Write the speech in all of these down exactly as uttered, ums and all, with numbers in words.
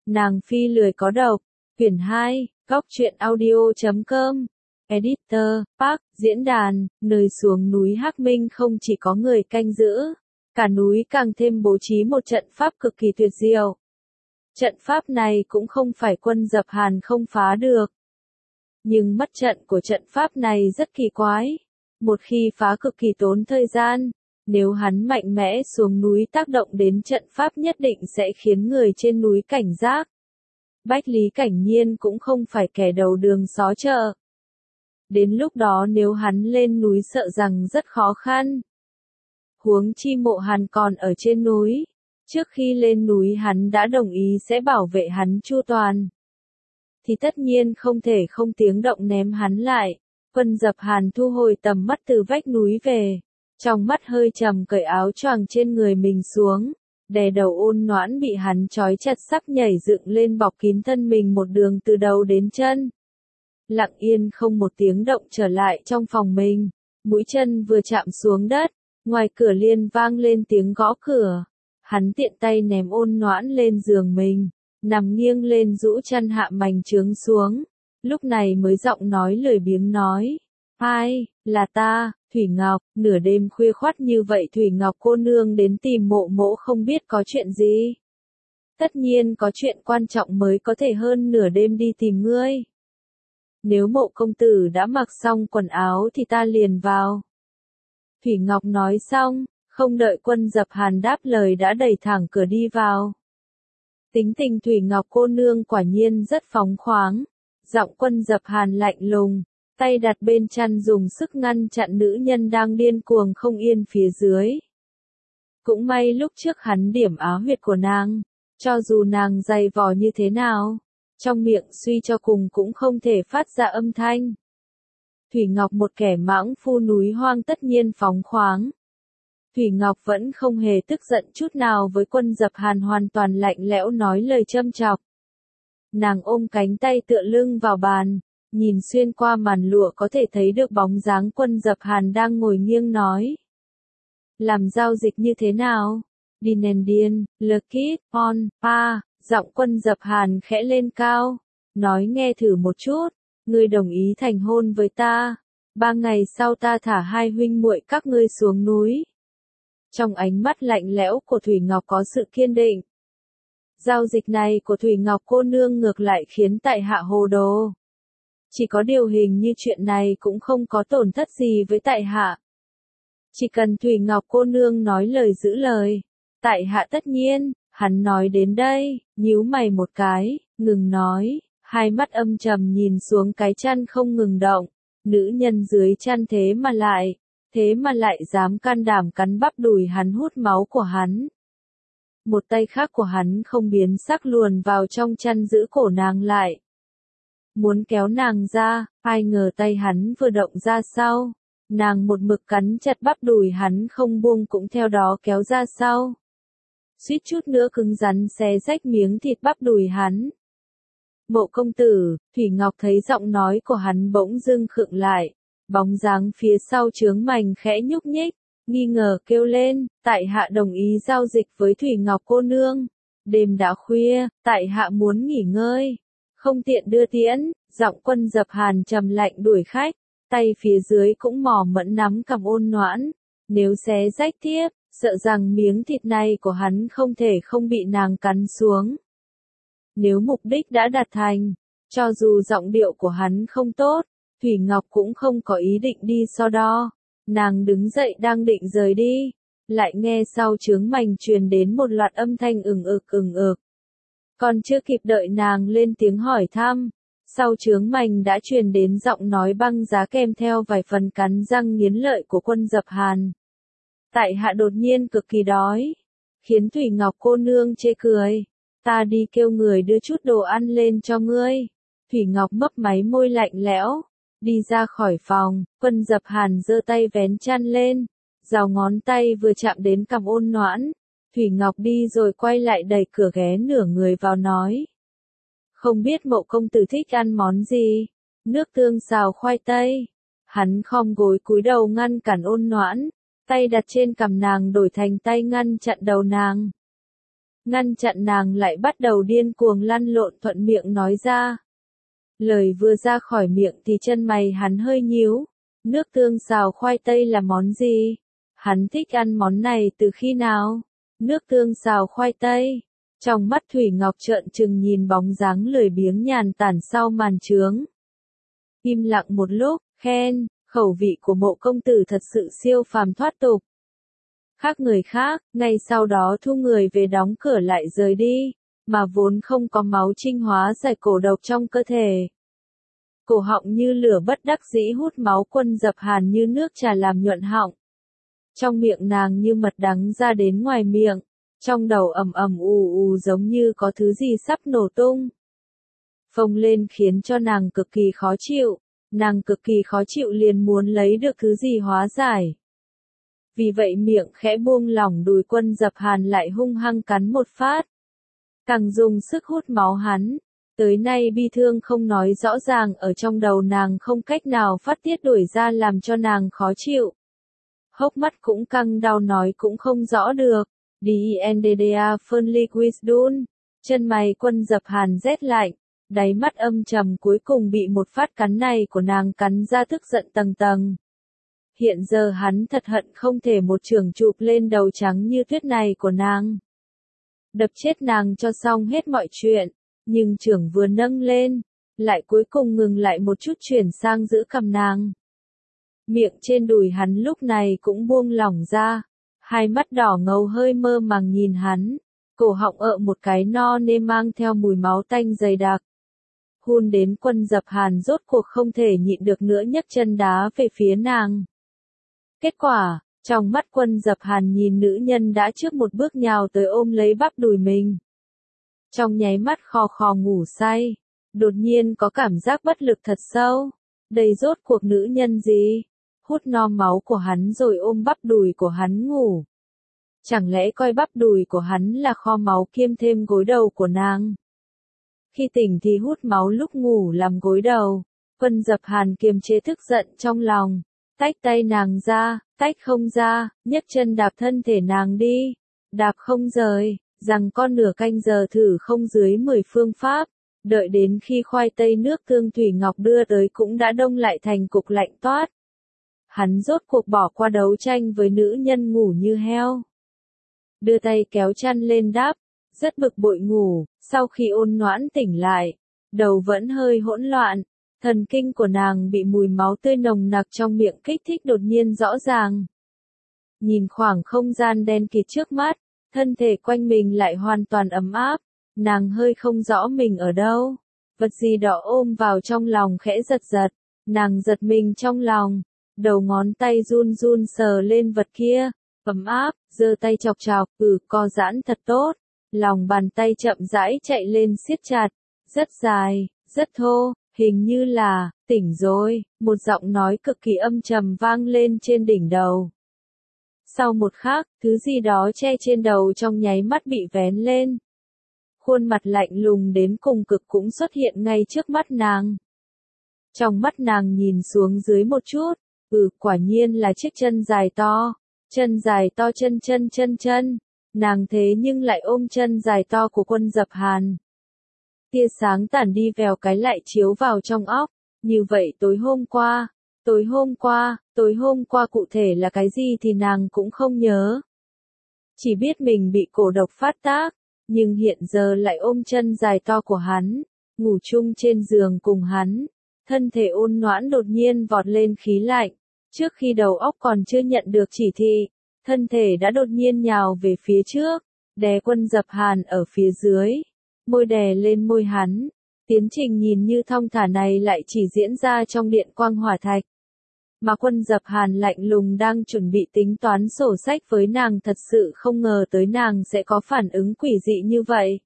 Nàng phi lười có độc. Quyển hai, góc truyện audio chấm com. Editor, Park, diễn đàn, nơi xuống núi Hắc Minh không chỉ có người canh giữ, cả núi càng thêm bố trí một trận pháp cực kỳ tuyệt diệu. Trận pháp này cũng không phải quân dập Hàn không phá được. Nhưng mất trận của trận pháp này rất kỳ quái. Một khi phá cực kỳ tốn thời gian, nếu hắn mạnh mẽ xuống núi tác động đến trận pháp nhất định sẽ khiến người trên núi cảnh giác. Bách Lý Cảnh Nhiên cũng không phải kẻ đầu đường xó chợ. Đến lúc đó nếu hắn lên núi sợ rằng rất khó khăn. Huống chi Mộ Hàn còn ở trên núi. Trước khi lên núi hắn đã đồng ý sẽ bảo vệ hắn chu toàn. Thì tất nhiên không thể không tiếng động ném hắn lại. Quân dập Hàn thu hồi tầm mắt từ vách núi về. Trong mắt hơi trầm cởi áo choàng trên người mình xuống. Đè đầu Ôn Noãn bị hắn trói chặt sắp nhảy dựng lên bọc kín thân mình một đường từ đầu đến chân. Lặng yên không một tiếng động trở lại trong phòng mình. Mũi chân vừa chạm xuống đất. Ngoài cửa liền vang lên tiếng gõ cửa. Hắn tiện tay ném Ôn Noãn lên giường mình. Nằm nghiêng lên rũ chăn hạ mành trướng xuống. Lúc này mới giọng nói lười biếng nói. Ai, là ta, Thủy Ngọc, nửa đêm khuya khoắt như vậy Thủy Ngọc cô nương đến tìm Mộ Mỗ không biết có chuyện gì. Tất nhiên có chuyện quan trọng mới có thể hơn nửa đêm đi tìm ngươi. Nếu Mộ công tử đã mặc xong quần áo thì ta liền vào. Thủy Ngọc nói xong, không đợi Quân dập Hàn đáp lời đã đẩy thẳng cửa đi vào. Tính tình Thủy Ngọc cô nương quả nhiên rất phóng khoáng. Giọng Quân dập Hàn lạnh lùng, tay đặt bên chăn dùng sức ngăn chặn nữ nhân đang điên cuồng không yên phía dưới. Cũng may lúc trước hắn điểm á huyệt của nàng, cho dù nàng dày vò như thế nào, trong miệng suy cho cùng cũng không thể phát ra âm thanh. Thủy Ngọc một kẻ mãng phu núi hoang tất nhiên phóng khoáng. Thủy Ngọc vẫn không hề tức giận chút nào với Quân dập Hàn hoàn toàn lạnh lẽo nói lời châm chọc. Nàng ôm cánh tay tựa lưng vào bàn, nhìn xuyên qua màn lụa có thể thấy được bóng dáng Quân dập Hàn đang ngồi nghiêng nói. Làm giao dịch như thế nào? Dinendian, Lekit, On, Pa, giọng Quân dập Hàn khẽ lên cao. Nói nghe thử một chút, ngươi đồng ý thành hôn với ta. Ba ngày sau ta thả hai huynh muội các ngươi xuống núi. Trong ánh mắt lạnh lẽo của Thủy Ngọc có sự kiên định. Giao dịch này của Thủy Ngọc cô nương ngược lại khiến tại hạ hồ đồ. Chỉ có điều hình như chuyện này cũng không có tổn thất gì với tại hạ. Chỉ cần Thủy Ngọc cô nương nói lời giữ lời. Tại hạ tất nhiên, hắn nói đến đây, nhíu mày một cái, ngừng nói, hai mắt âm trầm nhìn xuống cái chăn không ngừng động. Nữ nhân dưới chăn thế mà lại, thế mà lại dám can đảm cắn bắp đùi hắn hút máu của hắn. Một tay khác của hắn không biến sắc luồn vào trong chăn giữ cổ nàng lại. Muốn kéo nàng ra, ai ngờ tay hắn vừa động ra sau. Nàng một mực cắn chặt bắp đùi hắn không buông cũng theo đó kéo ra sau. Suýt chút nữa cứng rắn xé rách miếng thịt bắp đùi hắn. Mộ công tử, Thủy Ngọc thấy giọng nói của hắn bỗng dưng khựng lại. Bóng dáng phía sau chướng mành khẽ nhúc nhích. Nghi ngờ kêu lên, tại hạ đồng ý giao dịch với Thủy Ngọc cô nương. Đêm đã khuya, tại hạ muốn nghỉ ngơi. Không tiện đưa tiễn, giọng Quân dập Hàn trầm lạnh đuổi khách. Tay phía dưới cũng mò mẫn nắm cầm Ôn Noãn. Nếu xé rách tiếp, sợ rằng miếng thịt này của hắn không thể không bị nàng cắn xuống. Nếu mục đích đã đạt thành, cho dù giọng điệu của hắn không tốt, Thủy Ngọc cũng không có ý định đi so đo. Nàng đứng dậy đang định rời đi, lại nghe sau chướng mành truyền đến một loạt âm thanh ừng ực ừng ực. Còn chưa kịp đợi nàng lên tiếng hỏi thăm, sau chướng mành đã truyền đến giọng nói băng giá kèm theo vài phần cắn răng nghiến lợi của Quân dập Hàn. Tại hạ đột nhiên cực kỳ đói, khiến Thủy Ngọc cô nương chê cười. Ta đi kêu người đưa chút đồ ăn lên cho ngươi. Thủy Ngọc mấp máy môi lạnh lẽo. Đi ra khỏi phòng, Quân dập Hàn giơ tay vén chăn lên, rào ngón tay vừa chạm đến cằm Ôn Noãn. Thủy Ngọc đi rồi quay lại đẩy cửa ghé nửa người vào nói. Không biết Mộ công tử thích ăn món gì? Nước tương xào khoai tây. Hắn khom gối cúi đầu ngăn cản Ôn Noãn, tay đặt trên cằm nàng đổi thành tay ngăn chặn đầu nàng. ngăn chặn nàng lại bắt đầu điên cuồng lăn lộn thuận miệng nói ra. Lời vừa ra khỏi miệng thì chân mày hắn hơi nhíu. Nước tương xào khoai tây là món gì? Hắn thích ăn món này từ khi nào? Nước tương xào khoai tây. Trong mắt Thủy Ngọc trợn trừng nhìn bóng dáng lười biếng nhàn tản sau màn trướng. Im lặng một lúc, khen, khẩu vị của Mộ công tử thật sự siêu phàm thoát tục. Khác người khác, ngay sau đó thu người về đóng cửa lại rời đi, mà vốn không có máu trinh hóa giải cổ độc trong cơ thể. Cổ họng như lửa bất đắc dĩ hút máu Quân Dập Hàn như nước trà làm nhuận họng. Trong miệng nàng như mật đắng ra đến ngoài miệng, trong đầu ầm ầm ù ù giống như có thứ gì sắp nổ tung. Phồng lên khiến cho nàng cực kỳ khó chịu, nàng cực kỳ khó chịu liền muốn lấy được thứ gì hóa giải. Vì vậy miệng khẽ buông lỏng đùi Quân Dập Hàn lại hung hăng cắn một phát. Càng dùng sức hút máu hắn. Tới nay bi thương không nói rõ ràng ở trong đầu nàng không cách nào phát tiết đuổi ra làm cho nàng khó chịu. Hốc mắt cũng căng đau nói cũng không rõ được. Dendda Fernliquisdun. Chân mày Quân Dập Hàn rét lạnh. Đáy mắt âm trầm cuối cùng bị một phát cắn này của nàng cắn ra tức giận tầng tầng. Hiện giờ hắn thật hận không thể một chưởng chụp lên đầu trắng như tuyết này của nàng. Đập chết nàng cho xong hết mọi chuyện. Nhưng chưởng vừa nâng lên, lại cuối cùng ngừng lại một chút chuyển sang giữ cầm nàng. Miệng trên đùi hắn lúc này cũng buông lỏng ra, hai mắt đỏ ngầu hơi mơ màng nhìn hắn, cổ họng ợ một cái no nê mang theo mùi máu tanh dày đặc. Hun đến Quân Dập Hàn rốt cuộc không thể nhịn được nữa nhấc chân đá về phía nàng. Kết quả, trong mắt Quân Dập Hàn nhìn nữ nhân đã trước một bước nhào tới ôm lấy bắp đùi mình. Trong nháy mắt khò khò ngủ say, đột nhiên có cảm giác bất lực thật sâu. Đây rốt cuộc nữ nhân gì? Hút no máu của hắn rồi ôm bắp đùi của hắn ngủ. Chẳng lẽ coi bắp đùi của hắn là kho máu kiêm thêm gối đầu của nàng? Khi tỉnh thì hút máu lúc ngủ làm gối đầu. Quân Dập Hàn kiềm chế tức giận trong lòng, tách tay nàng ra, tách không ra, nhấc chân đạp thân thể nàng đi, đạp không rời. Rằng con nửa canh giờ thử không dưới mười phương pháp, đợi đến khi khoai tây nước tương Thủy Ngọc đưa tới cũng đã đông lại thành cục lạnh toát. Hắn rốt cuộc bỏ qua đấu tranh với nữ nhân ngủ như heo. Đưa tay kéo chăn lên đắp, rất bực bội ngủ, sau khi ôn noãn tỉnh lại, đầu vẫn hơi hỗn loạn, thần kinh của nàng bị mùi máu tươi nồng nặc trong miệng kích thích đột nhiên rõ ràng. Nhìn khoảng không gian đen kịt trước mắt, thân thể quanh mình lại hoàn toàn ấm áp, nàng hơi không rõ mình ở đâu. Vật gì đó ôm vào trong lòng khẽ giật giật, nàng giật mình trong lòng, đầu ngón tay run run sờ lên vật kia, ấm áp, giơ tay chọc chọc, ừ, co giãn thật tốt. Lòng bàn tay chậm rãi chạy lên siết chặt, rất dài, rất thô, hình như là, tỉnh rồi, một giọng nói cực kỳ âm trầm vang lên trên đỉnh đầu. Sau một khắc, thứ gì đó che trên đầu trong nháy mắt bị vén lên. Khuôn mặt lạnh lùng đến cùng cực cũng xuất hiện ngay trước mắt nàng. Trong mắt nàng nhìn xuống dưới một chút, ừ, quả nhiên là chiếc chân dài to, chân dài to chân chân chân chân, nàng thế nhưng lại ôm chân dài to của Quân Dập Hàn. Tia sáng tản đi vèo cái lại chiếu vào trong óc, như vậy tối hôm qua, tối hôm qua, tối hôm qua cụ thể là cái gì thì nàng cũng không nhớ. Chỉ biết mình bị cổ độc phát tác, nhưng hiện giờ lại ôm chân dài to của hắn, ngủ chung trên giường cùng hắn, thân thể ôn noãn đột nhiên vọt lên khí lạnh, trước khi đầu óc còn chưa nhận được chỉ thị, thân thể đã đột nhiên nhào về phía trước, đè Quân Dập Hàn ở phía dưới, môi đè lên môi hắn. Tiến trình nhìn như thong thả này lại chỉ diễn ra trong điện quang hỏa thạch. Mà Quân Dập Hàn lạnh lùng đang chuẩn bị tính toán sổ sách với nàng, thật sự không ngờ tới nàng sẽ có phản ứng quỷ dị như vậy.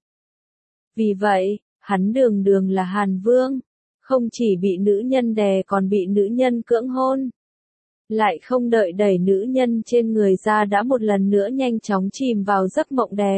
Vì vậy, hắn đường đường là Hàn Vương, không chỉ bị nữ nhân đè còn bị nữ nhân cưỡng hôn. Lại không đợi đẩy nữ nhân trên người ra đã một lần nữa nhanh chóng chìm vào giấc mộng đẹp.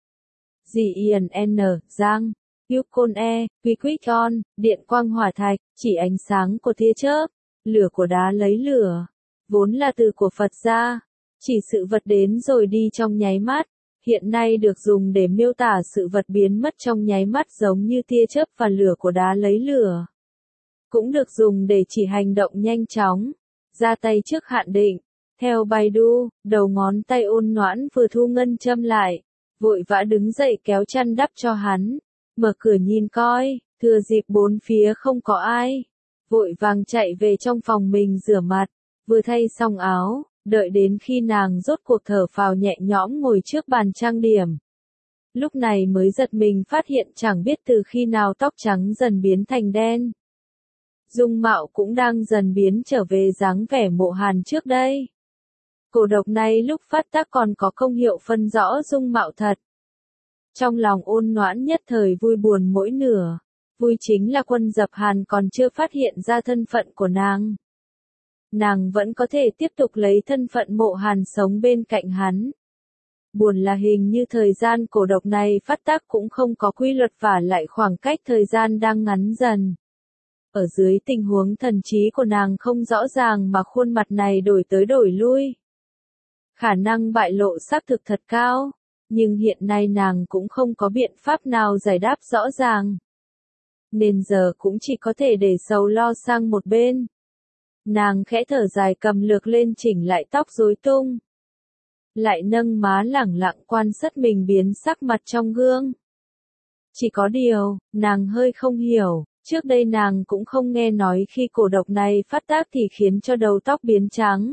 Dì Ian N. Giang, Yukon E, Quy Quick On, điện quang hỏa thạch, chỉ ánh sáng của tia chớp, lửa của đá lấy lửa, vốn là từ của Phật gia, chỉ sự vật đến rồi đi trong nháy mắt, hiện nay được dùng để miêu tả sự vật biến mất trong nháy mắt giống như tia chớp và lửa của đá lấy lửa. Cũng được dùng để chỉ hành động nhanh chóng, ra tay trước hạn định. Theo Baidu, đầu ngón tay ôn nhoãn vừa thu ngân châm lại, vội vã đứng dậy kéo chăn đắp cho hắn, mở cửa nhìn coi, thừa dịp bốn phía không có ai, vội vàng chạy về trong phòng mình rửa mặt, vừa thay xong áo, đợi đến khi nàng rốt cuộc thở phào nhẹ nhõm ngồi trước bàn trang điểm. Lúc này mới giật mình phát hiện chẳng biết từ khi nào tóc trắng dần biến thành đen. Dung mạo cũng đang dần biến trở về dáng vẻ Mộ Hàn trước đây. Cổ độc này lúc phát tác còn có công hiệu phân rõ dung mạo thật. Trong lòng ôn nhoãn nhất thời vui buồn mỗi nửa. Vui chính là Quân Dập Hàn còn chưa phát hiện ra thân phận của nàng. Nàng vẫn có thể tiếp tục lấy thân phận Mộ Hàn sống bên cạnh hắn. Buồn là hình như thời gian cổ độc này phát tác cũng không có quy luật và lại khoảng cách thời gian đang ngắn dần. Ở dưới tình huống thần trí của nàng không rõ ràng mà khuôn mặt này đổi tới đổi lui. Khả năng bại lộ xác thực thật cao, nhưng hiện nay nàng cũng không có biện pháp nào giải đáp rõ ràng. Nên giờ cũng chỉ có thể để sầu lo sang một bên. Nàng khẽ thở dài cầm lược lên chỉnh lại tóc rối tung. Lại nâng má lẳng lặng quan sát mình biến sắc mặt trong gương. Chỉ có điều, nàng hơi không hiểu, trước đây nàng cũng không nghe nói khi cổ độc này phát tác thì khiến cho đầu tóc biến trắng.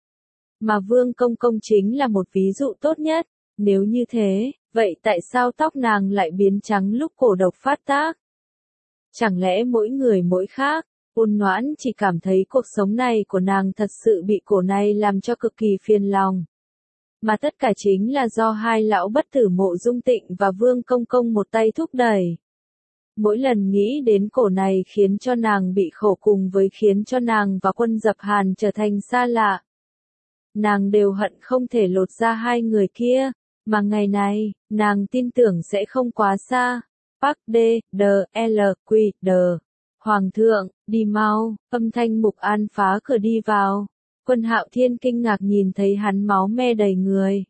Mà Vương Công Công chính là một ví dụ tốt nhất, nếu như thế, vậy tại sao tóc nàng lại biến trắng lúc cổ độc phát tác? Chẳng lẽ mỗi người mỗi khác? Ôn Noãn chỉ cảm thấy cuộc sống này của nàng thật sự bị cổ này làm cho cực kỳ phiền lòng. Mà tất cả chính là do hai lão bất tử Mộ Dung Tịnh và Vương Công Công một tay thúc đẩy. Mỗi lần nghĩ đến cổ này khiến cho nàng bị khổ cùng với khiến cho nàng và Quân Dập Hàn trở thành xa lạ. Nàng đều hận không thể lột ra hai người kia, mà ngày này, nàng tin tưởng sẽ không quá xa. Park D, D, L, Q, D. Hoàng thượng, đi mau, âm thanh Mục An phá cửa đi vào. Quân Hạo Thiên kinh ngạc nhìn thấy hắn máu me đầy người.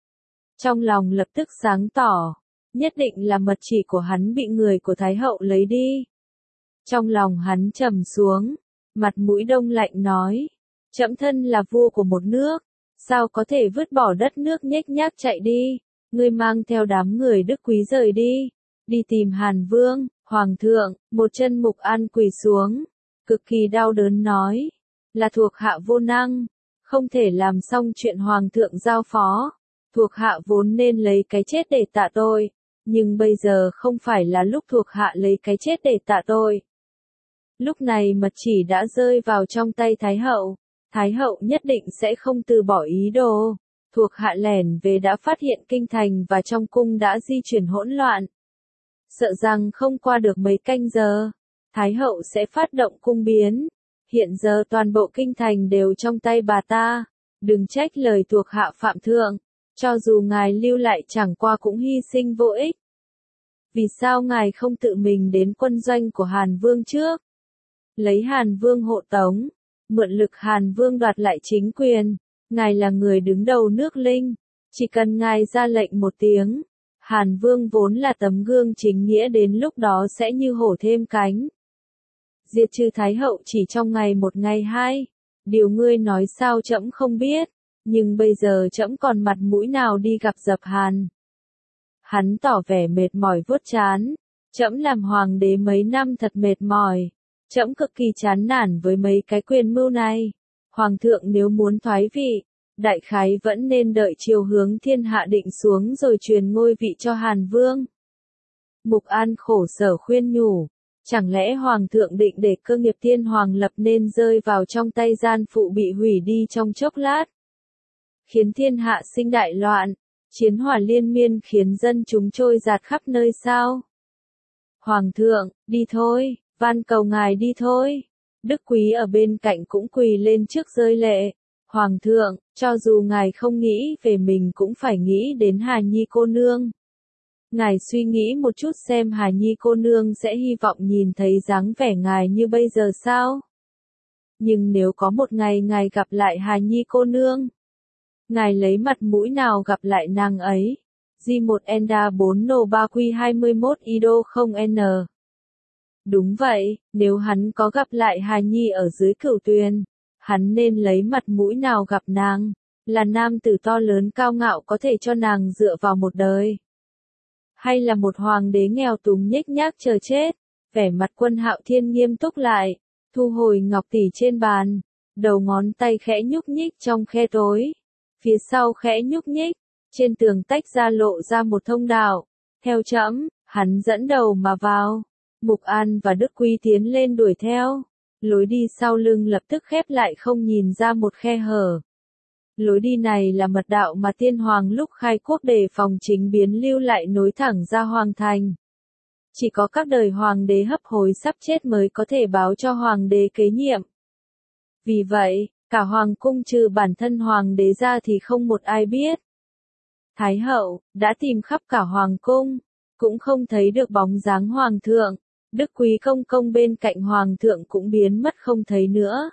Trong lòng lập tức sáng tỏ, nhất định là mật chỉ của hắn bị người của Thái Hậu lấy đi. Trong lòng hắn trầm xuống, mặt mũi đông lạnh nói, trẫm thân là vua của một nước, sao có thể vứt bỏ đất nước nhếch nhác chạy đi, ngươi mang theo đám người Đức Quý rời đi, đi tìm Hàn Vương. Hoàng thượng, một chân Mục An quỳ xuống, cực kỳ đau đớn nói, là thuộc hạ vô năng, không thể làm xong chuyện Hoàng thượng giao phó, thuộc hạ vốn nên lấy cái chết để tạ tôi, nhưng bây giờ không phải là lúc thuộc hạ lấy cái chết để tạ tôi. Lúc này mật chỉ đã rơi vào trong tay Thái Hậu, Thái Hậu nhất định sẽ không từ bỏ ý đồ, thuộc hạ lẻn về đã phát hiện kinh thành và trong cung đã di chuyển hỗn loạn. Sợ rằng không qua được mấy canh giờ, Thái Hậu sẽ phát động cung biến. Hiện giờ toàn bộ kinh thành đều trong tay bà ta, đừng trách lời thuộc hạ phạm thượng, cho dù ngài lưu lại chẳng qua cũng hy sinh vô ích. Vì sao ngài không tự mình đến quân doanh của Hàn Vương trước? Lấy Hàn Vương hộ tống, mượn lực Hàn Vương đoạt lại chính quyền, ngài là người đứng đầu nước Linh, chỉ cần ngài ra lệnh một tiếng. Hàn Vương vốn là tấm gương chính nghĩa đến lúc đó sẽ như hổ thêm cánh. Diệt trừ Thái Hậu chỉ trong ngày một ngày hai, điều ngươi nói sao trẫm không biết, nhưng bây giờ trẫm còn mặt mũi nào đi gặp Dập Hàn. Hắn tỏ vẻ mệt mỏi vuốt trán, trẫm làm hoàng đế mấy năm thật mệt mỏi, trẫm cực kỳ chán nản với mấy cái quyền mưu này. Hoàng thượng nếu muốn thoái vị, đại khái vẫn nên đợi chiều hướng thiên hạ định xuống rồi truyền ngôi vị cho Hàn Vương. Mục An khổ sở khuyên nhủ, chẳng lẽ Hoàng thượng định để cơ nghiệp thiên hoàng lập nên rơi vào trong tay gian phụ bị hủy đi trong chốc lát, khiến thiên hạ sinh đại loạn, chiến hỏa liên miên khiến dân chúng trôi dạt khắp nơi sao? Hoàng thượng, đi thôi, van cầu ngài đi thôi. Đức Quý ở bên cạnh cũng quỳ lên trước rơi lệ. Hoàng thượng, cho dù ngài không nghĩ về mình cũng phải nghĩ đến Hà Nhi cô nương. Ngài suy nghĩ một chút xem Hà Nhi cô nương sẽ hy vọng nhìn thấy dáng vẻ ngài như bây giờ sao? Nhưng nếu có một ngày ngài gặp lại Hà Nhi cô nương, ngài lấy mặt mũi nào gặp lại nàng ấy? G một Enda bốn No ba Q hai mươi mốt Ido không N. Đúng vậy, nếu hắn có gặp lại hài nhi ở dưới cửu tuyền, hắn nên lấy mặt mũi nào gặp nàng, là nam tử to lớn cao ngạo có thể cho nàng dựa vào một đời. Hay là một hoàng đế nghèo túng nhếch nhác chờ chết, vẻ mặt Quân Hạo Thiên nghiêm túc lại, thu hồi ngọc tỷ trên bàn, đầu ngón tay khẽ nhúc nhích trong khe tối, phía sau khẽ nhúc nhích, trên tường tách ra lộ ra một thông đạo, theo trẫm, hắn dẫn đầu mà vào, Mục An và Đức Quý tiến lên đuổi theo, lối đi sau lưng lập tức khép lại không nhìn ra một khe hở. Lối đi này là mật đạo mà tiên hoàng lúc khai quốc đề phòng chính biến lưu lại nối thẳng ra hoàng thành. Chỉ có các đời hoàng đế hấp hối sắp chết mới có thể báo cho hoàng đế kế nhiệm. Vì vậy, cả hoàng cung trừ bản thân hoàng đế ra thì không một ai biết. Thái hậu đã tìm khắp cả hoàng cung, cũng không thấy được bóng dáng hoàng thượng. Đức Quý công công bên cạnh hoàng thượng cũng biến mất không thấy nữa.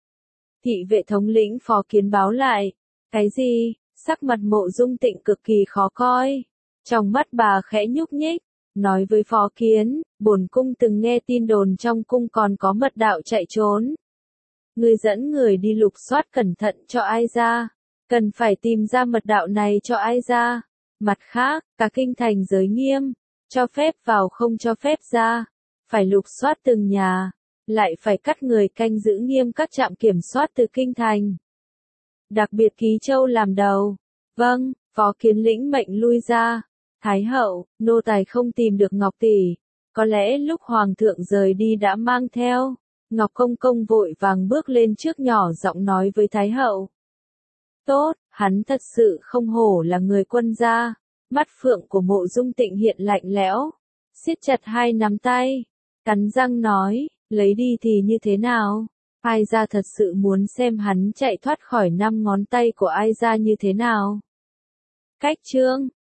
Thị vệ thống lĩnh Phó Kiến báo lại, cái gì? Sắc mặt Mộ Dung Tịnh cực kỳ khó coi. Trong mắt bà khẽ nhúc nhích, nói với Phó Kiến, bổn cung từng nghe tin đồn trong cung còn có mật đạo chạy trốn. Ngươi dẫn người đi lục soát cẩn thận cho ai ra, cần phải tìm ra mật đạo này cho ai ra. Mặt khác, cả kinh thành giới nghiêm, cho phép vào không cho phép ra, phải lục soát từng nhà, lại phải cắt người canh giữ nghiêm các trạm kiểm soát từ kinh thành. Đặc biệt Ký Châu làm đầu. Vâng, Phó Kiến lĩnh mệnh lui ra. Thái hậu, nô tài không tìm được Ngọc tỷ, có lẽ lúc hoàng thượng rời đi đã mang theo. Ngọc công công vội vàng bước lên trước nhỏ giọng nói với Thái hậu. Tốt, hắn thật sự không hổ là người quân gia. Mắt phượng của Mộ Dung Tịnh hiện lạnh lẽo, siết chặt hai nắm tay, cắn răng nói, lấy đi thì như thế nào? Ai ra thật sự muốn xem hắn chạy thoát khỏi năm ngón tay của ai ra như thế nào? Cách chương